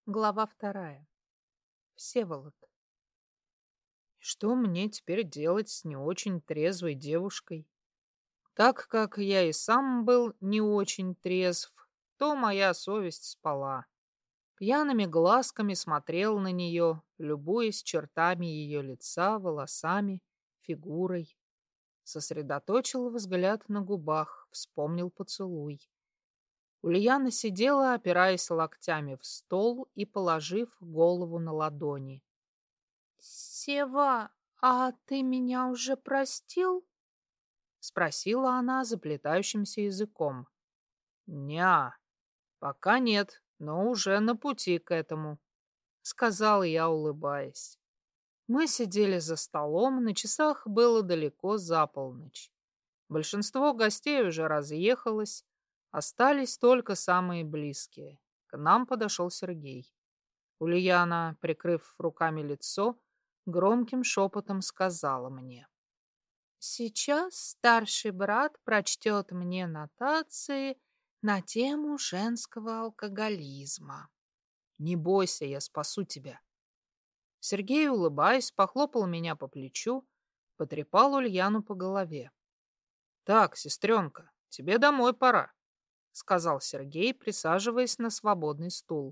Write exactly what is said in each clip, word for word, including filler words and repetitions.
Глава вторая. Всеволод. Что мне теперь делать с не очень трезвой девушкой? Так как я и сам был не очень трезв, то моя совесть спала. Пьяными глазками смотрел на нее, любуясь чертами ее лица, волосами, фигурой. Сосредоточил взгляд на губах, вспомнил поцелуй. Ульяна сидела, опираясь локтями в стол и положив голову на ладони. «Сева, а ты меня уже простил?» — спросила она заплетающимся языком. «Ня, пока нет, но уже на пути к этому», — сказал я, улыбаясь. Мы сидели за столом, на часах было далеко за полночь. Большинство гостей уже разъехалось, остались только самые близкие. К нам подошел Сергей. Ульяна, прикрыв руками лицо, громким шепотом сказала мне. «Сейчас старший брат прочтет мне нотации на тему женского алкоголизма. Не бойся, я спасу тебя». Сергей, улыбаясь, похлопал меня по плечу, потрепал Ульяну по голове. «Так, сестренка, тебе домой пора», — сказал Сергей, присаживаясь на свободный стул.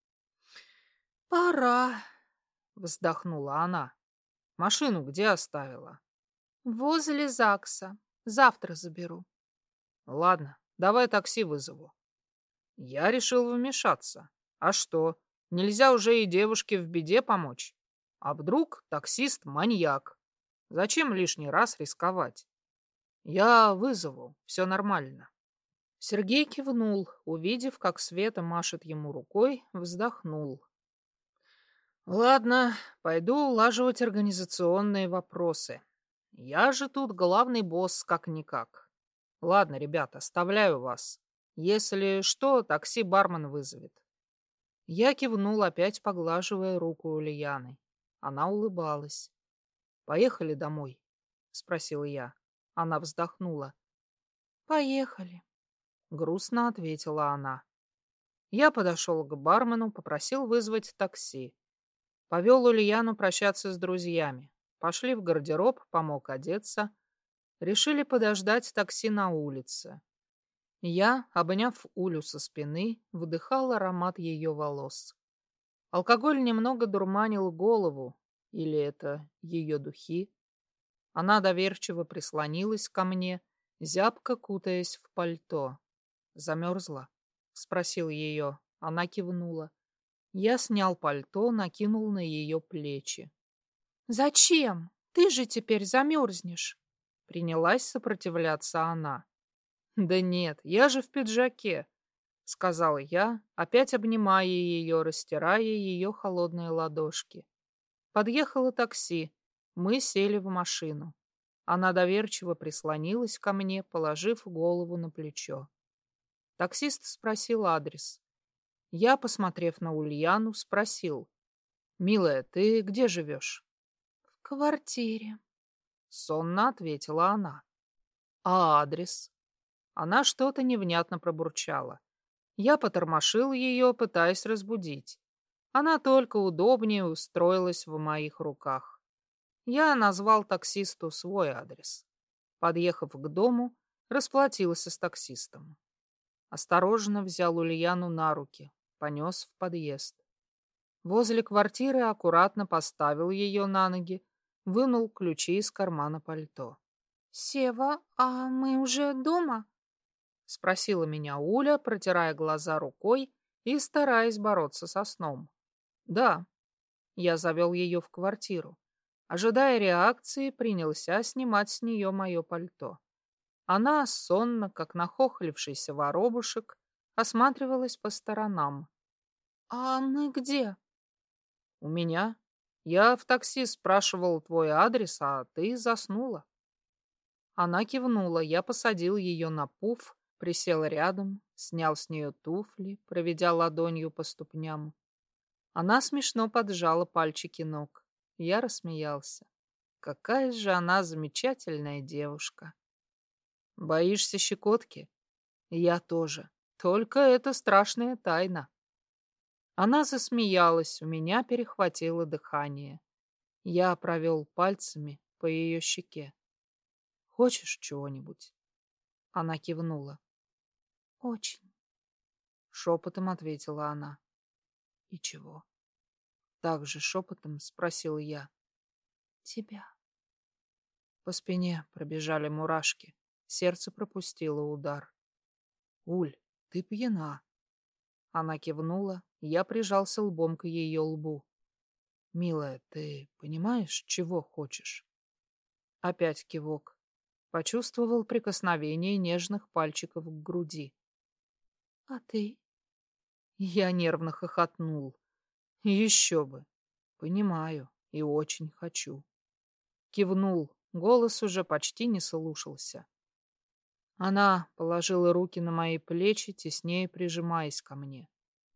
«Пора», — вздохнула она. «Машину где оставила?» «Возле ЗАГСа. Завтра заберу». «Ладно, давай такси вызову». Я решил вмешаться. А что, нельзя уже и девушке в беде помочь? А вдруг таксист маньяк? Зачем лишний раз рисковать? Я вызову, все нормально. Сергей кивнул, увидев, как Света машет ему рукой, вздохнул. Ладно, пойду улаживать организационные вопросы. Я же тут главный босс как-никак. Ладно, ребята, оставляю вас. Если что, такси бармен вызовет. Я кивнул, опять поглаживая руку Ульяны. Она улыбалась. «Поехали домой?» — спросил я. Она вздохнула. «Поехали», — грустно ответила она. Я подошел к бармену, попросил вызвать такси. Повел Ульяну прощаться с друзьями. Пошли в гардероб, помог одеться. Решили подождать такси на улице. Я, обняв Улю со спины, вдыхал аромат ее волос. Алкоголь немного дурманил голову, или это ее духи. Она доверчиво прислонилась ко мне, зябко кутаясь в пальто. «Замерзла?» — спросил ее. Она кивнула. Я снял пальто, накинул на ее плечи. «Зачем? Ты же теперь замерзнешь!» Принялась сопротивляться она. «Да нет, я же в пиджаке», — сказал я, опять обнимая ее, растирая ее холодные ладошки. Подъехало такси. Мы сели в машину. Она доверчиво прислонилась ко мне, положив голову на плечо. Таксист спросил адрес. Я, посмотрев на Ульяну, спросил. «Милая, ты где живешь?» «В квартире», — сонно ответила она. «А адрес?» Она что-то невнятно пробурчала. Я потормошил ее, пытаясь разбудить. Она только удобнее устроилась в моих руках. Я назвал таксисту свой адрес. Подъехав к дому, расплатился с таксистом. Осторожно взял Ульяну на руки, понес в подъезд. Возле квартиры аккуратно поставил ее на ноги, вынул ключи из кармана пальто. «Сева, а мы уже дома?» — спросила меня Уля, протирая глаза рукой и стараясь бороться со сном. «Да». Я завел ее в квартиру. Ожидая реакции, принялся снимать с нее мое пальто. Она, сонно, как нахохлившийся воробушек, осматривалась по сторонам. «А мы где?» «У меня. Я в такси спрашивал твой адрес, а ты заснула». Она кивнула, я посадил ее на пуф, присел рядом, снял с нее туфли, проведя ладонью по ступням. Она смешно поджала пальчики ног. Я рассмеялся. Какая же она замечательная девушка. Боишься щекотки? Я тоже. Только это страшная тайна. Она засмеялась, у меня перехватило дыхание. Я провел пальцами по ее щеке. «Хочешь чего-нибудь?» Она кивнула. «Очень», — шепотом ответила она. «И чего?» Так же шепотом спросил я. «Тебя». По спине пробежали мурашки. Сердце пропустило удар. «Уль, ты пьяна». Она кивнула, я прижался лбом к ее лбу. «Милая, ты понимаешь, чего хочешь?» Опять кивок. Почувствовал прикосновение нежных пальчиков к груди. «А ты?» Я нервно хохотнул. «Еще бы! Понимаю и очень хочу». Кивнул, голос уже почти не слушался. Она положила руки на мои плечи, теснее прижимаясь ко мне.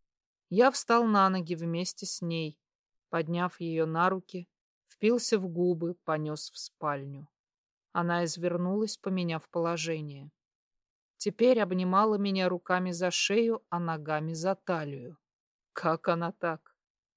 Я встал на ноги вместе с ней, подняв ее на руки, впился в губы, понес в спальню. Она извернулась, поменяв положение. Теперь обнимала меня руками за шею, а ногами за талию. Как она так?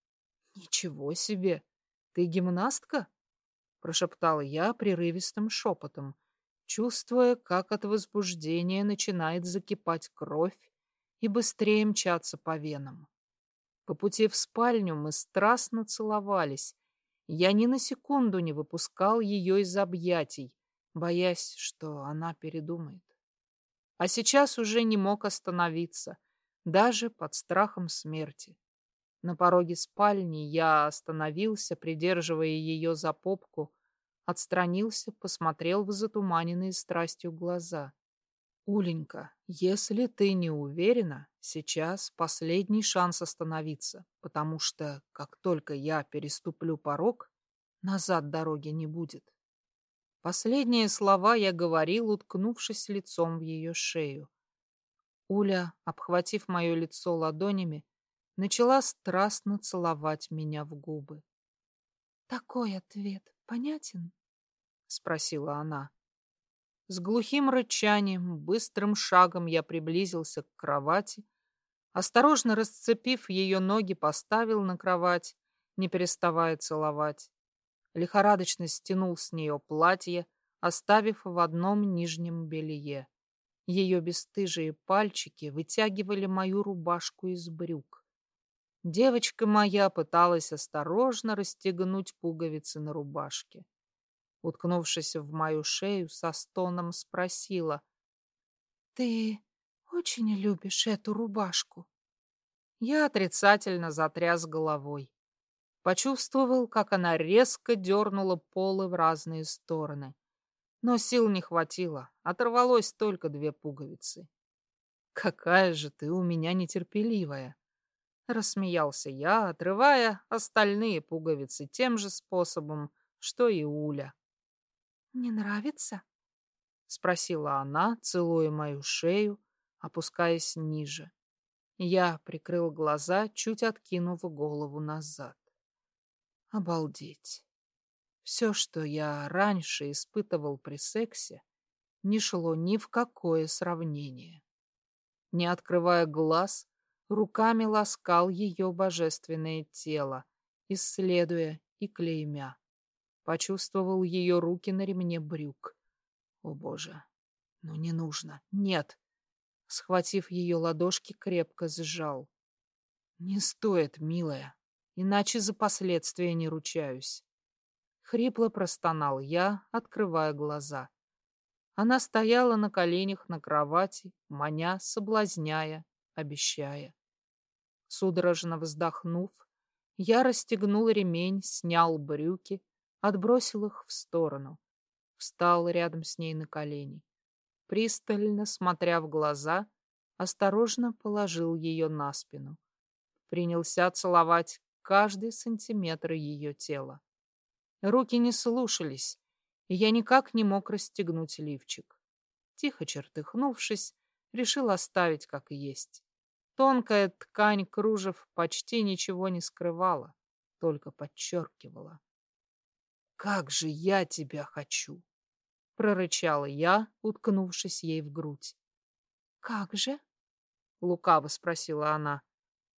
«Ничего себе! Ты гимнастка?» Прошептала я прерывистым шепотом, чувствуя, как от возбуждения начинает закипать кровь и быстрее мчаться по венам. По пути в спальню мы страстно целовались. Я ни на секунду не выпускал ее из объятий, боясь, что она передумает. А сейчас уже не мог остановиться, даже под страхом смерти. На пороге спальни я остановился, придерживая ее за попку, отстранился, посмотрел в затуманенные страстью глаза. «Уленька, если ты не уверена, сейчас последний шанс остановиться, потому что, как только я переступлю порог, назад дороги не будет». Последние слова я говорил, уткнувшись лицом в ее шею. Уля, обхватив мое лицо ладонями, начала страстно целовать меня в губы. «Такой ответ понятен?» — спросила она. С глухим рычанием, быстрым шагом я приблизился к кровати, осторожно расцепив ее ноги, поставил на кровать, не переставая целовать. Лихорадочно стянул с нее платье, оставив в одном нижнем белье. Ее бесстыжие пальчики вытягивали мою рубашку из брюк. Девочка моя пыталась осторожно расстегнуть пуговицы на рубашке. Уткнувшись в мою шею, со стоном спросила: «Ты очень любишь эту рубашку?» Я отрицательно затряс головой. Почувствовал, как она резко дернула полы в разные стороны. Но сил не хватило, оторвалось только две пуговицы. «Какая же ты у меня нетерпеливая!» Рассмеялся я, отрывая остальные пуговицы тем же способом, что и Уля. «Не нравится?» — спросила она, целуя мою шею, опускаясь ниже. Я прикрыл глаза, чуть откинув голову назад. Обалдеть. Все, что я раньше испытывал при сексе, не шло ни в какое сравнение. Не открывая глаз, руками ласкал ее божественное тело, исследуя и клеймя. Почувствовал ее руки на ремне брюк. О, Боже, ну не нужно, нет. Схватив ее ладошки, крепко сжал. Не стоит, милая, иначе за последствия не ручаюсь. Хрипло простонал я, открывая глаза. Она стояла на коленях на кровати, маня, соблазняя, обещая. Судорожно вздохнув, я расстегнул ремень, снял брюки, отбросил их в сторону. Встал рядом с ней на колени. Пристально смотря в глаза, осторожно положил ее на спину. Принялся целовать каждый сантиметр ее тела. Руки не слушались, и я никак не мог расстегнуть лифчик. Тихо чертыхнувшись, решил оставить как есть. Тонкая ткань кружев почти ничего не скрывала, только подчеркивала. «Как же я тебя хочу!» — прорычала я, уткнувшись ей в грудь. «Как же?» — лукаво спросила она.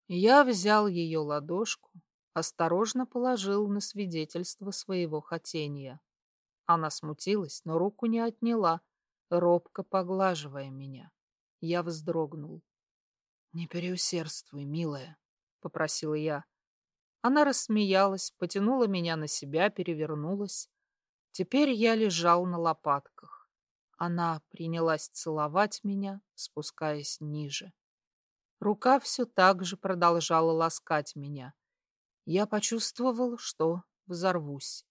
Я взял ее ладошку, осторожно положил на свидетельство своего хотения. Она смутилась, но руку не отняла, робко поглаживая меня. Я вздрогнул. «Не переусердствуй, милая», — попросила я. Она рассмеялась, потянула меня на себя, перевернулась. Теперь я лежал на лопатках. Она принялась целовать меня, спускаясь ниже. Рука все так же продолжала ласкать меня. Я почувствовал, что взорвусь.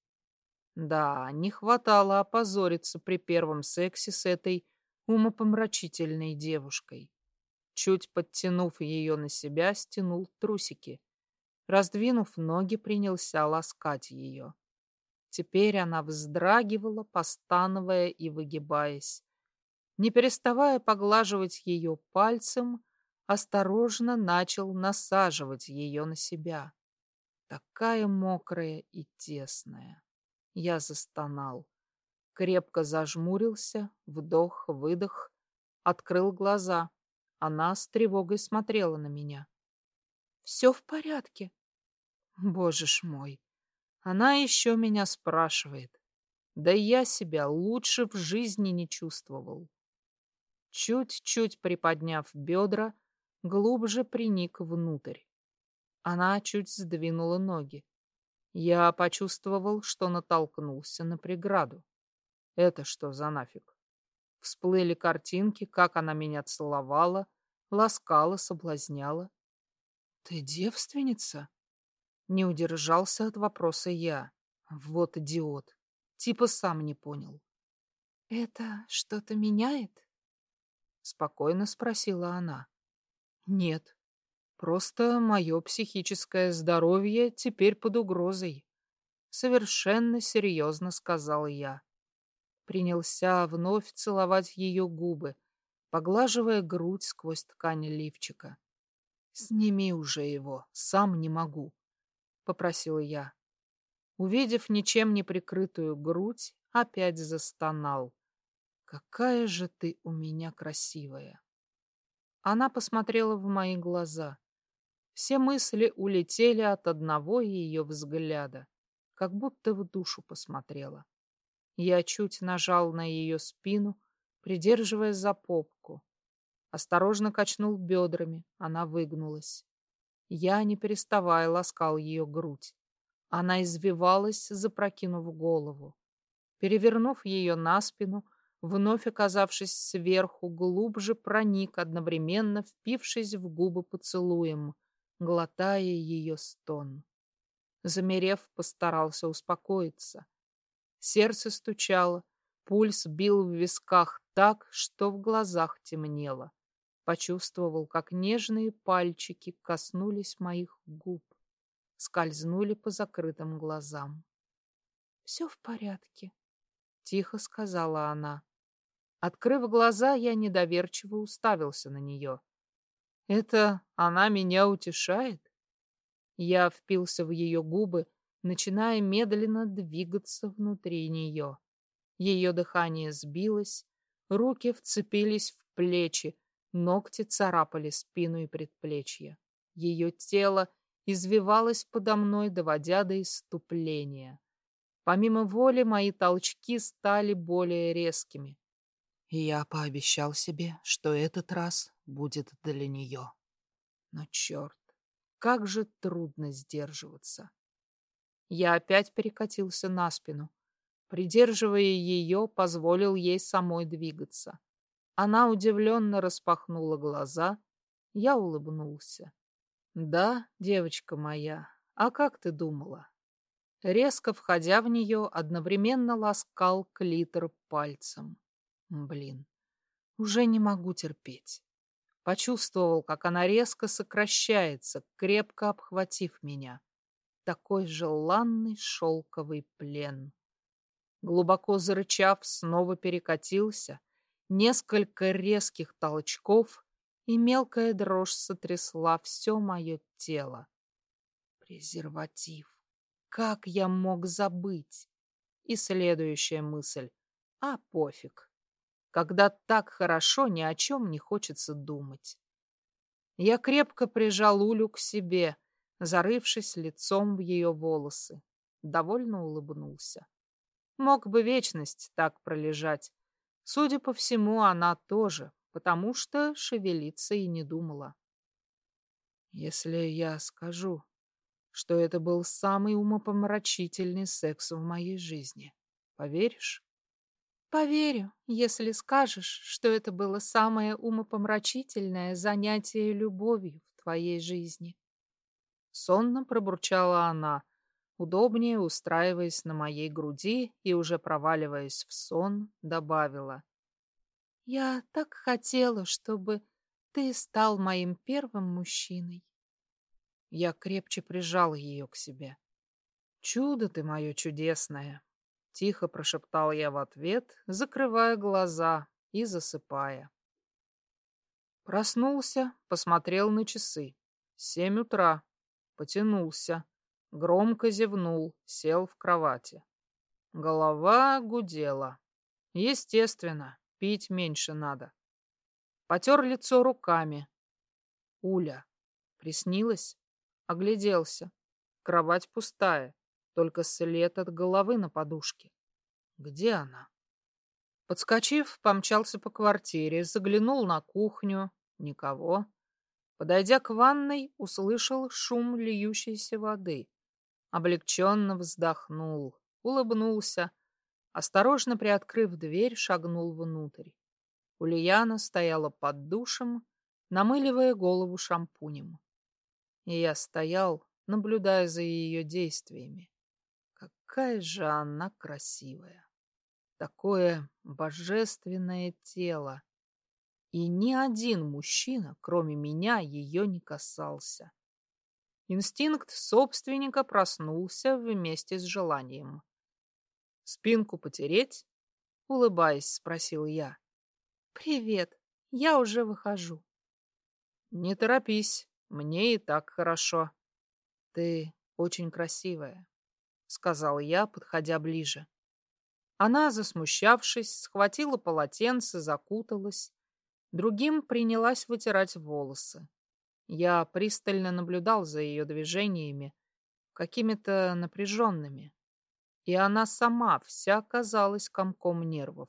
Да, не хватало опозориться при первом сексе с этой умопомрачительной девушкой. Чуть подтянув ее на себя, стянул трусики. Раздвинув ноги, принялся ласкать ее. Теперь она вздрагивала, постановая и выгибаясь. Не переставая поглаживать ее пальцем, осторожно начал насаживать ее на себя. Такая мокрая и тесная. Я застонал. Крепко зажмурился, вдох, выдох, открыл глаза. Она с тревогой смотрела на меня. «Все в порядке?» Боже ж мой, она еще меня спрашивает. Да я себя лучше в жизни не чувствовал. Чуть-чуть приподняв бедра, глубже приник внутрь. Она чуть сдвинула ноги. Я почувствовал, что натолкнулся на преграду. Это что за нафиг? Всплыли картинки, как она меня целовала, ласкала, соблазняла. «Ты девственница?» Не удержался от вопроса я. Вот идиот. Типа сам не понял. «Это что-то меняет?» Спокойно спросила она. «Нет, просто мое психическое здоровье теперь под угрозой», совершенно серьезно сказал я. Принялся вновь целовать ее губы, поглаживая грудь сквозь ткань лифчика. «Сними уже его, сам не могу», — попросил я. Увидев ничем не прикрытую грудь, опять застонал. «Какая же ты у меня красивая!» Она посмотрела в мои глаза. Все мысли улетели от одного ее взгляда, как будто в душу посмотрела. Я чуть нажал на ее спину, придерживая за попку. Осторожно качнул бедрами, она выгнулась. Я, не переставая, ласкал ее грудь. Она извивалась, запрокинув голову. Перевернув ее на спину, вновь оказавшись сверху, глубже проник, одновременно впившись в губы поцелуем, глотая ее стон. Замерев, постарался успокоиться. Сердце стучало, пульс бил в висках так, что в глазах темнело. Почувствовал, как нежные пальчики коснулись моих губ, скользнули по закрытым глазам. «Все в порядке», — тихо сказала она. Открыв глаза, я недоверчиво уставился на нее. «Это она меня утешает?» Я впился в ее губы, начиная медленно двигаться внутри нее. Ее дыхание сбилось, руки вцепились в плечи, ногти царапали спину и предплечья. Ее тело извивалось подо мной, доводя до исступления. Помимо воли, мои толчки стали более резкими. И я пообещал себе, что этот раз будет для нее. Но черт, как же трудно сдерживаться. Я опять перекатился на спину. Придерживая ее, позволил ей самой двигаться. Она удивленно распахнула глаза. Я улыбнулся. «Да, девочка моя, а как ты думала?» Резко входя в нее, одновременно ласкал клитор пальцем. Блин, уже не могу терпеть. Почувствовал, как она резко сокращается, крепко обхватив меня. Такой желанный шелковый плен. Глубоко зарычав, снова перекатился. Несколько резких толчков, и мелкая дрожь сотрясла все мое тело. Презерватив. Как я мог забыть? И следующая мысль. А пофиг. Когда так хорошо, ни о чем не хочется думать. Я крепко прижал Улю к себе, зарывшись лицом в ее волосы. Довольно улыбнулся. Мог бы вечность так пролежать. Судя по всему, она тоже, потому что шевелиться и не думала. Если я скажу, что это был самый умопомрачительный секс в моей жизни, поверишь? Поверю, если скажешь, что это было самое умопомрачительное занятие любовью в твоей жизни. Сонно пробурчала она, удобнее устраиваясь на моей груди и уже проваливаясь в сон, добавила. Я так хотела, чтобы ты стал моим первым мужчиной. Я крепче прижал ее к себе. Чудо ты мое чудесное! Тихо прошептал я в ответ, закрывая глаза и засыпая. Проснулся, посмотрел на часы. Семь утра. Потянулся. Громко зевнул, сел в кровати. Голова гудела. Естественно, пить меньше надо. Потер лицо руками. Уля. Приснилось? Огляделся. Кровать пустая. Только след от головы на подушке. Где она? Подскочив, помчался по квартире, заглянул на кухню. Никого. Подойдя к ванной, услышал шум льющейся воды. Облегченно вздохнул, улыбнулся. Осторожно приоткрыв дверь, шагнул внутрь. Ульяна стояла под душем, намыливая голову шампунем. И я стоял, наблюдая за ее действиями. Какая же она красивая! Такое божественное тело! И ни один мужчина, кроме меня, ее не касался. Инстинкт собственника проснулся вместе с желанием. «Спинку потереть?» — улыбаясь, спросил я. «Привет, я уже выхожу». «Не торопись, мне и так хорошо. Ты очень красивая», — сказал я, подходя ближе. Она, засмущавшись, схватила полотенце, закуталась. Другим принялась вытирать волосы. Я пристально наблюдал за ее движениями, какими-то напряженными. И она сама вся казалась комком нервов.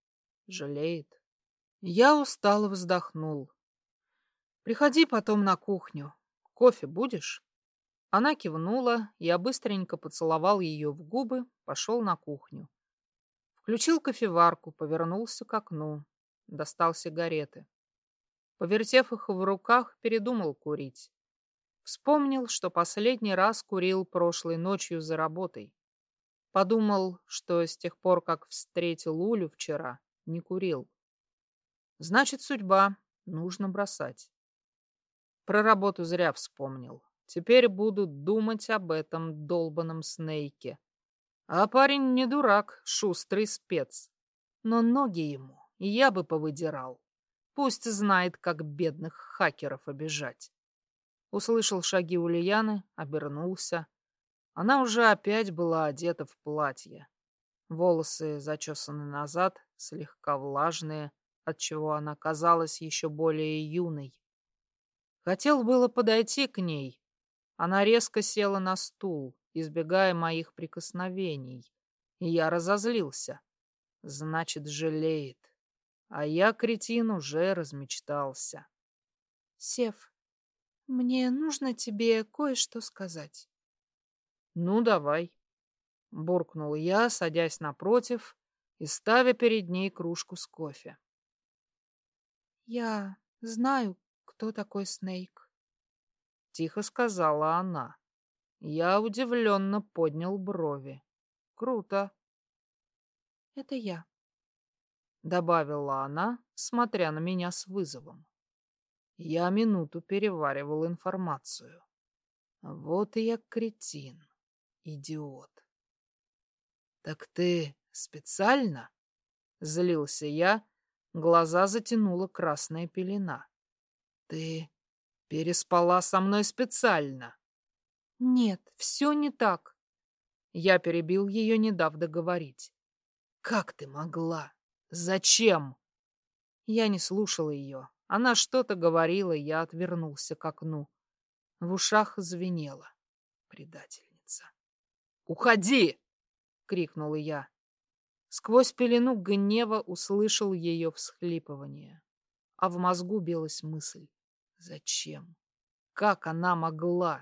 Жалеет. Я устало вздохнул. «Приходи потом на кухню. Кофе будешь?» Она кивнула, я быстренько поцеловал ее в губы, пошел на кухню. Включил кофеварку, повернулся к окну, достал сигареты. Повертев их в руках, передумал курить. Вспомнил, что последний раз курил прошлой ночью за работой. Подумал, что с тех пор, как встретил Улю вчера, не курил. Значит, судьба, нужно бросать. Про работу зря вспомнил. Теперь буду думать об этом долбаном Снейке. А парень не дурак, шустрый спец. Но ноги ему я бы повыдирал. Пусть знает, как бедных хакеров обижать. Услышал шаги Ульяны, обернулся. Она уже опять была одета в платье. Волосы зачесаны назад, слегка влажные, отчего она казалась еще более юной. Хотел было подойти к ней. Она резко села на стул, избегая моих прикосновений. И я разозлился. Значит, жалеет. А я, кретин, уже размечтался. Сев, мне нужно тебе кое-что сказать. Ну, давай. Буркнул я, садясь напротив и ставя перед ней кружку с кофе. Я знаю, кто такой Снейк. Тихо сказала она. Я удивленно поднял брови. Круто. Это я. Добавила она, смотря на меня с вызовом. Я минуту переваривал информацию. Вот и я кретин, идиот. Так ты специально? Злился я, глаза затянула красная пелена. Ты переспала со мной специально? Нет, все не так. Я перебил ее, не дав договорить. Как ты могла? Зачем? Я не слушал ее, Она что-то говорила, я отвернулся к окну. В ушах звенело. Предательница. «Уходи!» — крикнула я. Сквозь пелену гнева услышал ее всхлипывание. А в мозгу билась мысль. Зачем? Как она могла?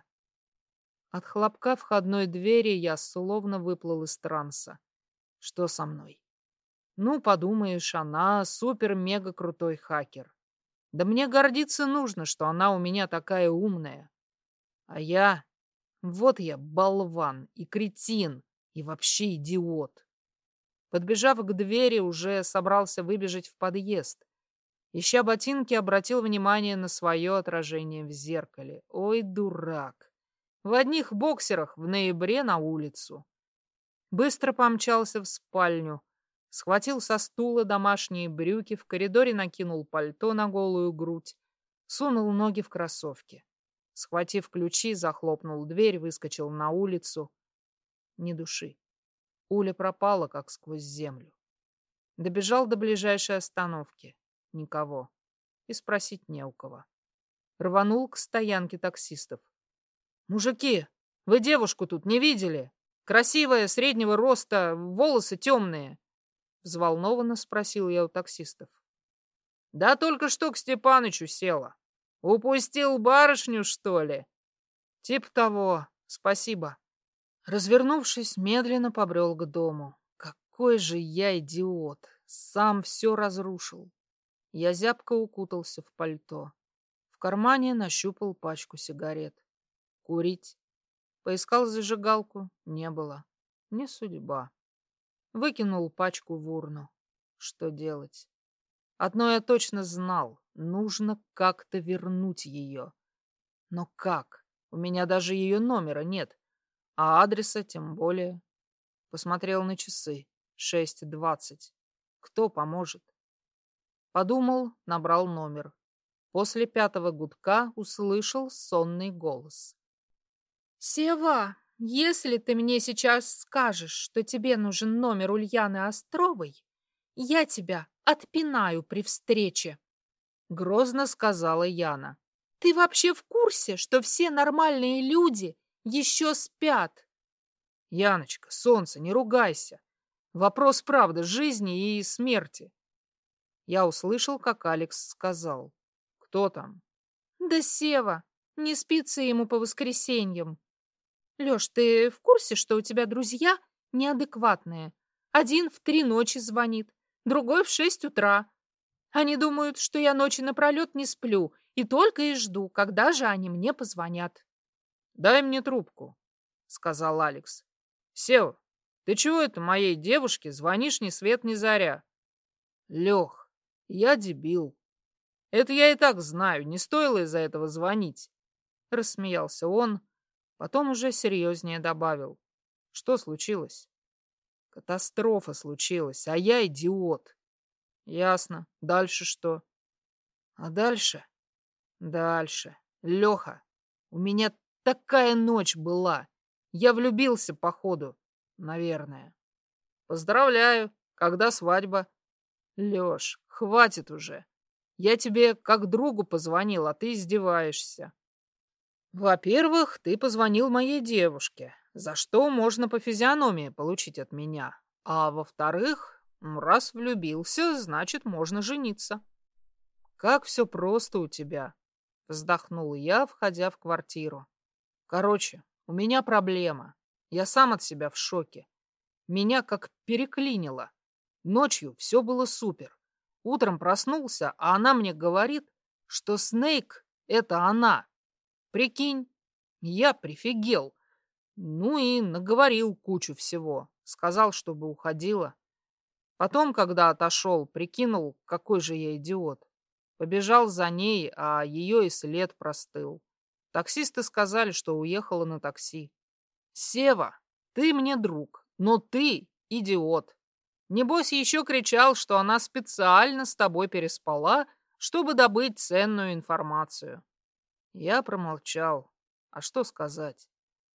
От хлопка входной двери я словно выплыл из транса. Что со мной? Ну, подумаешь, она супер-мега-крутой хакер. Да мне гордиться нужно, что она у меня такая умная. А я... Вот я болван и кретин, и вообще идиот. Подбежав к двери, уже собрался выбежать в подъезд. Ища ботинки, обратил внимание на свое отражение в зеркале. Ой, дурак. В одних боксерах в ноябре на улицу. Быстро помчался в спальню. Схватил со стула домашние брюки, в коридоре накинул пальто на голую грудь. Сунул ноги в кроссовки. Схватив ключи, захлопнул дверь, выскочил на улицу. Ни души. Уля пропала, как сквозь землю. Добежал до ближайшей остановки. Никого. И спросить не у кого. Рванул к стоянке таксистов. «Мужики, вы девушку тут не видели? Красивая, среднего роста, волосы темные». Взволнованно спросил я у таксистов. «Да только что к Степанычу села. Упустил барышню, что ли?» «Тип того. Спасибо». Развернувшись, медленно побрел к дому. Какой же я идиот. Сам все разрушил. Я зябко укутался в пальто. В кармане нащупал пачку сигарет. Курить. Поискал зажигалку. Не было. Не судьба. Выкинул пачку в урну. Что делать? Одно я точно знал. Нужно как-то вернуть ее. Но как? У меня даже ее номера нет. А адреса тем более. Посмотрел на часы. шесть двадцать. Кто поможет? Подумал, набрал номер. После пятого гудка услышал сонный голос. «Сева, если ты мне сейчас скажешь, что тебе нужен номер Ульяны Островой, я тебя отпинаю при встрече», — грозно сказала Яна. «Ты вообще в курсе, что все нормальные люди еще спят?» «Яночка, солнце, не ругайся. Вопрос, правда, жизни и смерти». Я услышал, как Алекс сказал. «Кто там?» «Да Сева. Не спится ему по воскресеньям». «Леш, ты в курсе, что у тебя друзья неадекватные? Один в три ночи звонит, другой в шесть утра. Они думают, что я ночи напролет не сплю и только и жду, когда же они мне позвонят». «Дай мне трубку», — сказал Алекс. «Сева, ты чего это моей девушке звонишь ни свет ни заря?» «Лех, я дебил. Это я и так знаю, не стоило из-за этого звонить», — рассмеялся он. Потом уже серьезнее добавил. «Что случилось?» «Катастрофа случилась, а я идиот». «Ясно. Дальше что?» «А дальше?» «Дальше. Леха, у меня такая ночь была. Я влюбился, походу. Наверное». «Поздравляю. Когда свадьба?» «Леш, хватит уже. Я тебе как другу позвонил, а ты издеваешься». «Во-первых, ты позвонил моей девушке, за что можно по физиономии получить от меня. А во-вторых, раз влюбился, значит, можно жениться». «Как все просто у тебя», — вздохнул я, входя в квартиру. «Короче, у меня проблема. Я сам от себя в шоке. Меня как переклинило. Ночью все было супер. Утром проснулся, а она мне говорит, что Снейк — это она. Прикинь, я прифигел. Ну и наговорил кучу всего. Сказал, чтобы уходила. Потом, когда отошел, прикинул, какой же я идиот. Побежал за ней, а ее и след простыл. Таксисты сказали, что уехала на такси. Сева, ты мне друг, но ты идиот. Небось, еще кричал, что она специально с тобой переспала, чтобы добыть ценную информацию. Я промолчал. А что сказать?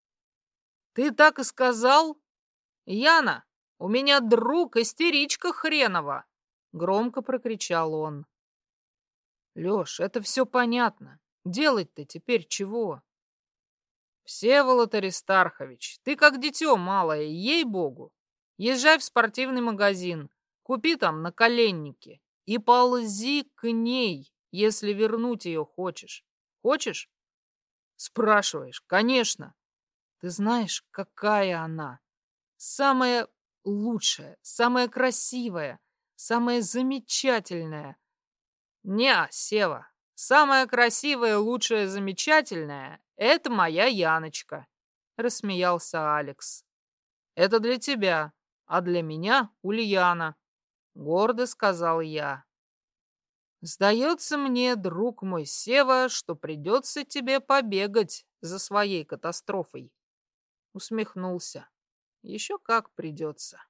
Ты так и сказал? Яна, у меня друг истеричка хренова! Громко прокричал он. Лёш, это все понятно. Делать-то теперь чего? Всеволод Аристархович, ты как дитё малое, ей-богу. Езжай в спортивный магазин, купи там наколенники и ползи к ней, если вернуть ее хочешь. Хочешь? Спрашиваешь, конечно. Ты знаешь, какая она? Самая лучшая, самая красивая, самая замечательная. Не, Сева, самая красивая, лучшая, замечательная — это моя Яночка, рассмеялся Алекс. Это для тебя, а для меня Ульяна, гордо сказал я. Сдается мне, друг мой Сева, что придется тебе побегать за своей катастрофой. Усмехнулся. Еще как придется.